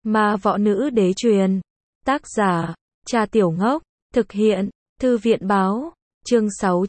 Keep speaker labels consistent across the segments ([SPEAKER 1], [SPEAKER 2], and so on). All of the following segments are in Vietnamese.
[SPEAKER 1] Ma võ nữ đế truyền. Tác giả, Cha Tiểu Ngốc. Thực hiện, Thư viện báo. Chương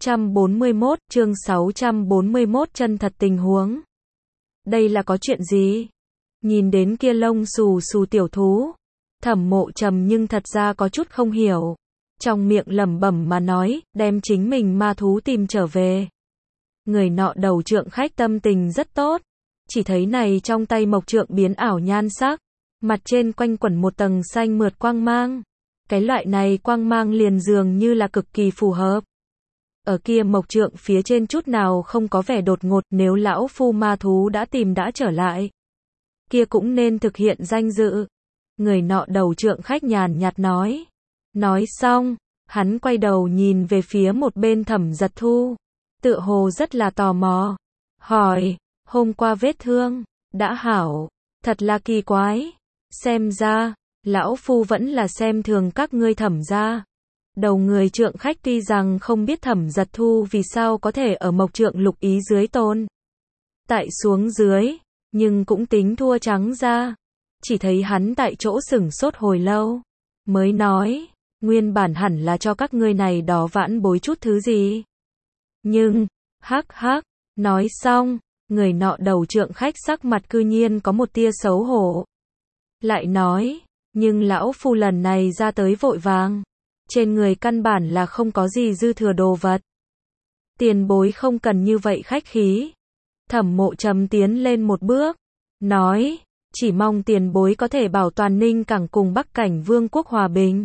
[SPEAKER 1] 641 chân thật tình huống. Đây là có chuyện gì? Nhìn đến kia lông xù xù tiểu thú, Thẩm Mộ Trầm nhưng thật ra có chút không hiểu. Trong miệng lẩm bẩm mà nói, đem chính mình ma thú tìm trở về. Người nọ đầu trượng khách tâm tình rất tốt. Chỉ thấy này trong tay mộc trượng biến ảo nhan sắc. Mặt trên quanh quẩn một tầng xanh mượt quang mang. Cái loại này quang mang liền dường như là cực kỳ phù hợp. Ở kia mộc trượng phía trên chút nào không có vẻ đột ngột, nếu lão phu ma thú đã tìm đã trở lại, kia cũng nên thực hiện danh dự. Người nọ đầu trượng khách nhàn nhạt nói. Nói xong, hắn quay đầu nhìn về phía một bên Thẩm Giật Thu, tựa hồ rất là tò mò, hỏi, hôm qua vết thương đã hảo? Thật là kỳ quái, xem ra lão phu vẫn là xem thường các ngươi Thẩm gia. Đầu người trượng khách tuy rằng không biết Thẩm Giật Thu vì sao có thể ở mộc trượng lục ý dưới tồn tại xuống dưới, nhưng cũng tính thua trắng ra. Chỉ thấy hắn tại chỗ sửng sốt hồi lâu, mới nói, nguyên bản hẳn là cho các ngươi này đó vãn bối chút thứ gì. Nhưng, hắc hắc, nói xong, người nọ đầu trượng khách sắc mặt cư nhiên có một tia xấu hổ. Lại nói, nhưng lão phu lần này ra tới vội vàng, trên người căn bản là không có gì dư thừa đồ vật. Tiền bối không cần như vậy khách khí. Thẩm Mộ Trầm tiến lên một bước, nói, chỉ mong tiền bối có thể bảo toàn Ninh Cảng cùng Bắc Cảnh Vương quốc hòa bình.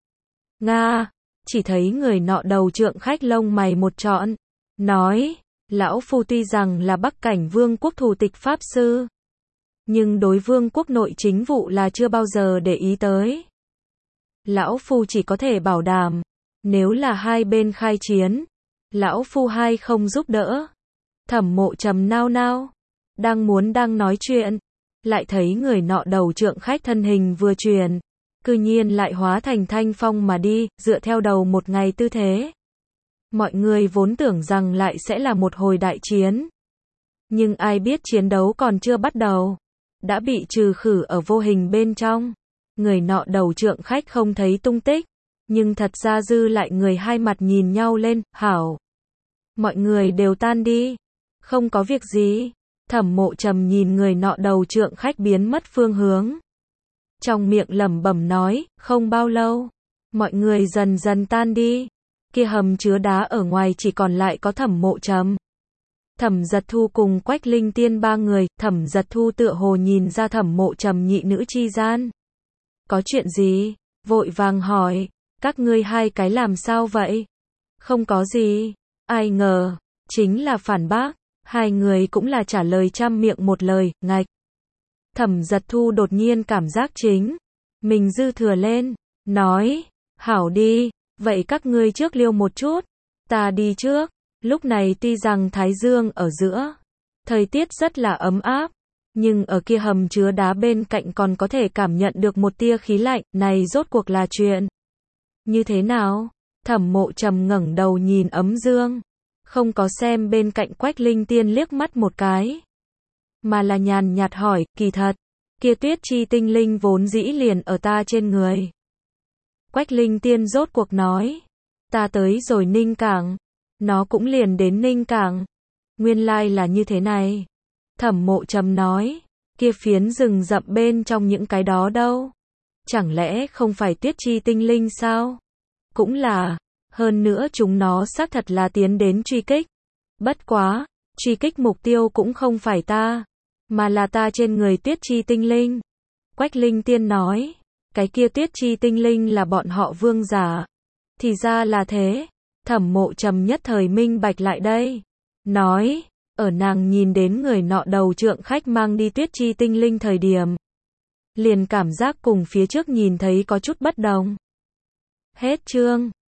[SPEAKER 1] Nga, chỉ thấy người nọ đầu trượng khách lông mày một trọn, nói, lão phu tuy rằng là Bắc Cảnh Vương quốc thủ tịch pháp sư, nhưng đối vương quốc nội chính vụ là chưa bao giờ để ý tới. Lão phu chỉ có thể bảo đảm, nếu là hai bên khai chiến, lão phu hai không giúp đỡ. Thẩm Mộ Trầm nao nao, đang nói chuyện, lại thấy người nọ đầu trượng khách thân hình vừa chuyển, cư nhiên lại hóa thành thanh phong mà đi, dựa theo đầu một ngày tư thế. Mọi người vốn tưởng rằng lại sẽ là một hồi đại chiến, nhưng ai biết chiến đấu còn chưa bắt đầu, đã bị trừ khử ở vô hình bên trong. Người nọ đầu trượng khách không thấy tung tích, nhưng thật ra dư lại người hai mặt nhìn nhau lên, hảo. Mọi người đều tan đi, không có việc gì. Thẩm Mộ Trầm nhìn người nọ đầu trượng khách biến mất phương hướng, trong miệng lẩm bẩm nói, không bao lâu, mọi người dần dần tan đi. Kia hầm chứa đá ở ngoài chỉ còn lại có Thẩm Mộ Trầm, Thẩm Giật Thu cùng Quách Linh Tiên ba người. Thẩm Giật Thu tựa hồ nhìn ra Thẩm Mộ Trầm nhị nữ chi gian có chuyện gì, vội vàng hỏi, các ngươi hai cái làm sao vậy? Không có gì. Ai ngờ, chính là phản bác, hai người cũng là trả lời trăm miệng một lời, ngạch. Thẩm Giật Thu đột nhiên cảm giác chính mình dư thừa lên, nói, hảo đi, vậy các ngươi trước liêu một chút, ta đi trước. Lúc này tuy rằng thái dương ở giữa, thời tiết rất là ấm áp, nhưng ở kia hầm chứa đá bên cạnh còn có thể cảm nhận được một tia khí lạnh, này rốt cuộc là chuyện như thế nào? Thẩm Mộ Trầm ngẩng đầu nhìn ấm dương, không có xem bên cạnh Quách Linh Tiên liếc mắt một cái, mà là nhàn nhạt hỏi, kỳ thật, kia tuyết chi tinh linh vốn dĩ liền ở ta trên người. Quách Linh Tiên rốt cuộc nói, ta tới rồi Ninh Cảng, nó cũng liền đến Ninh Cảng. Nguyên lai là như thế này. Thẩm Mộ Trầm nói, kia phiến rừng rậm bên trong những cái đó đâu? Chẳng lẽ không phải tuyết chi tinh linh sao? Cũng là, hơn nữa chúng nó xác thật là tiến đến truy kích. Bất quá, truy kích mục tiêu cũng không phải ta, mà là ta trên người tuyết chi tinh linh. Quách Linh Tiên nói, cái kia tuyết chi tinh linh là bọn họ vương giả. Thì ra là thế. Thẩm Mộ Trầm nhất thời minh bạch lại đây, nói, ở nàng nhìn đến người nọ đầu trượng khách mang đi tuyết chi tinh linh thời điểm, liền cảm giác cùng phía trước nhìn thấy có chút bất đồng. Hết chương.